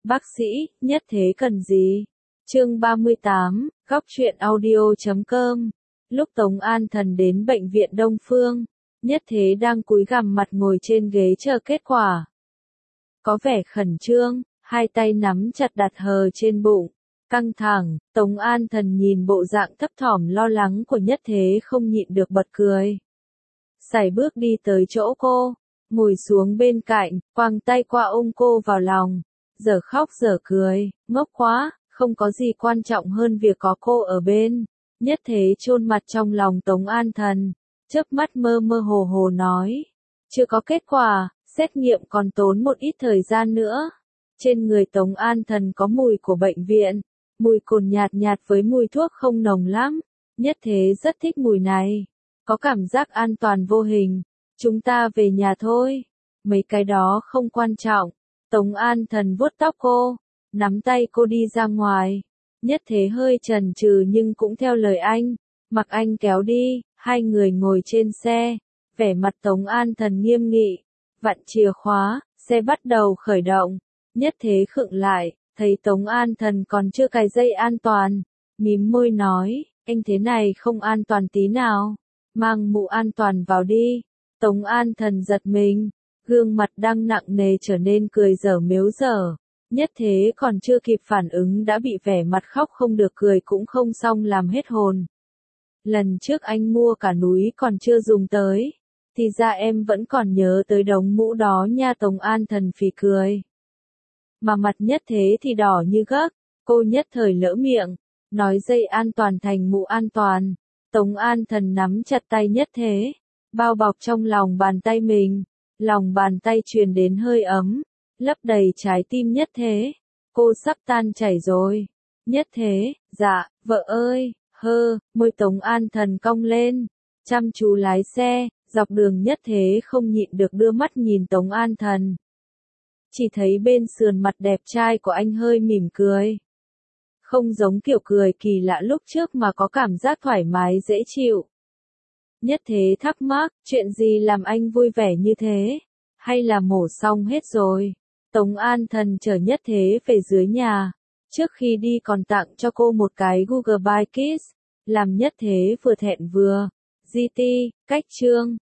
Bác sĩ, nhất thế cần gì? Chương 38, góc truyện audio.com. Lúc Tống An Thần đến bệnh viện Đông Phương, Nhất Thế đang cúi gằm mặt ngồi trên ghế chờ kết quả. Có vẻ khẩn trương, hai tay nắm chặt đặt hờ trên bụng, căng thẳng. Tống An Thần nhìn bộ dạng thấp thỏm lo lắng của Nhất Thế không nhịn được bật cười. Sải bước đi tới chỗ cô, ngồi xuống bên cạnh, quàng tay qua ôm cô vào lòng, giờ khóc giờ cười, ngốc quá, không có gì quan trọng hơn việc có cô ở bên. Nhất Thế chôn mặt trong lòng Tống An Thần, chớp mắt mơ mơ hồ hồ nói, chưa có kết quả, xét nghiệm còn tốn một ít thời gian nữa. Trên người Tống An Thần có mùi của bệnh viện, mùi cồn nhạt nhạt với mùi thuốc không nồng lắm. Nhất Thế rất thích mùi này, có cảm giác an toàn vô hình. Chúng ta về nhà thôi, mấy cái đó không quan trọng. Tống An Thần vuốt tóc cô, nắm tay cô đi ra ngoài. Nhất Thế hơi chần chừ nhưng cũng theo lời anh, mặc anh kéo đi. Hai người ngồi trên xe, vẻ mặt Tống An Thần nghiêm nghị, vặn chìa khóa, xe bắt đầu khởi động. Nhất Thế khựng lại, thấy Tống An Thần còn chưa cài dây an toàn, mím môi nói, anh thế này không an toàn tí nào, mang mũ an toàn vào đi. Tống An Thần giật mình, gương mặt đang nặng nề trở nên cười dở mếu dở. Nhất Thế còn chưa kịp phản ứng đã bị vẻ mặt khóc không được cười cũng không xong làm hết hồn. Lần trước anh mua cả núi còn chưa dùng tới, thì ra em vẫn còn nhớ tới đống mũ đó nha. Tống An Thần phì cười. Mà mặt Nhất Thế thì đỏ như gấc, cô nhất thời lỡ miệng, nói dây an toàn thành mũ an toàn. Tống An Thần nắm chặt tay Nhất Thế, bao bọc trong lòng bàn tay mình, lòng bàn tay truyền đến hơi ấm, lấp đầy trái tim Nhất Thế. Cô sắp tan chảy rồi. Nhất Thế, dạ, vợ ơi, môi Tống An Thần cong lên, chăm chú lái xe, dọc đường Nhất Thế không nhịn được đưa mắt nhìn Tống An Thần. Chỉ thấy bên sườn mặt đẹp trai của anh hơi mỉm cười. Không giống kiểu cười kỳ lạ lúc trước mà có cảm giác thoải mái dễ chịu. Nhất Thế thắc mắc, chuyện gì làm anh vui vẻ như thế? Hay là mổ xong hết rồi? Tống An Thần chở Nhất Thế về dưới nhà. Trước khi đi còn tặng cho cô một cái Google Bike Kids, làm Nhất Thế vừa thẹn vừa GT, cách chương.